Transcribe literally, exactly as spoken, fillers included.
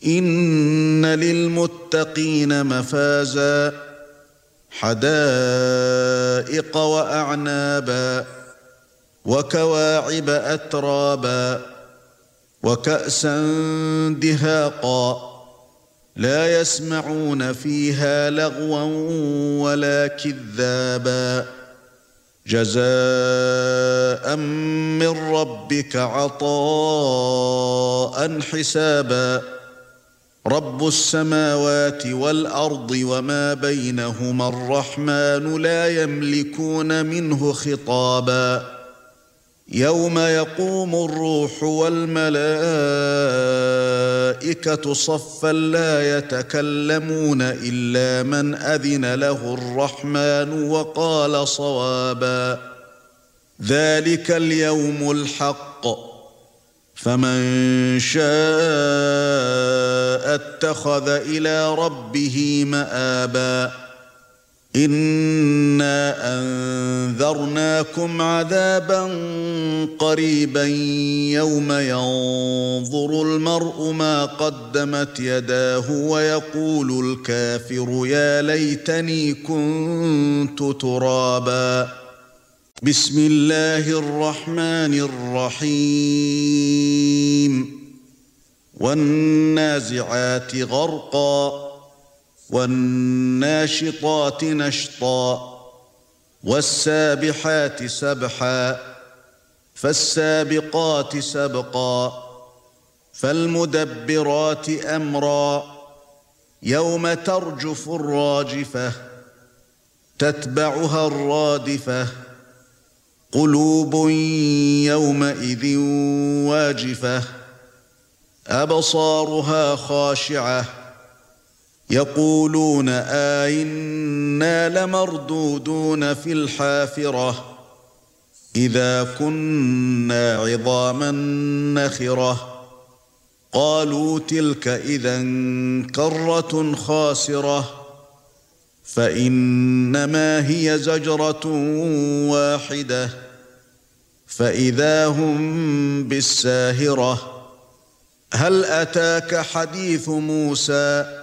إن للمتقين مفازا حدائق وأعنابا وكواعب أترابا وكأسا دهاقا لا يسمعون فيها لغوا ولا كذابا جزاء من ربك عطاء حسابا رب السماوات والأرض وما بينهما الرحمن لا يملكون منه خطابا يوم يقوم الروح والملائكة صفا لا يتكلمون إلا من أذن له الرحمن وقال صوابا ذلك اليوم الحق فمن شاء اتخذ إلى ربه مآبا إنا أنذرناكم عذابا قريبا يوم ينظر المرء ما قدمت يداه ويقول الكافر يا ليتني كنت ترابا بسم الله الرحمن الرحيم والنازعات غرقا والناشطات نشطا والسابحات سبحا فالسابقات سبقا فالمدبرات أمرا يوم ترجف الراجفة تتبعها الرادفة قلوب يومئذ واجفة أبصارها خاشعة يقولون آئنا لمردودون في الحافرة إذا كنا عظاما نخرة قالوا تلك إذا كرة خاسرة فإنما هي زجرة واحدة فإذا هم بالساهرة هل أتاك حديث موسى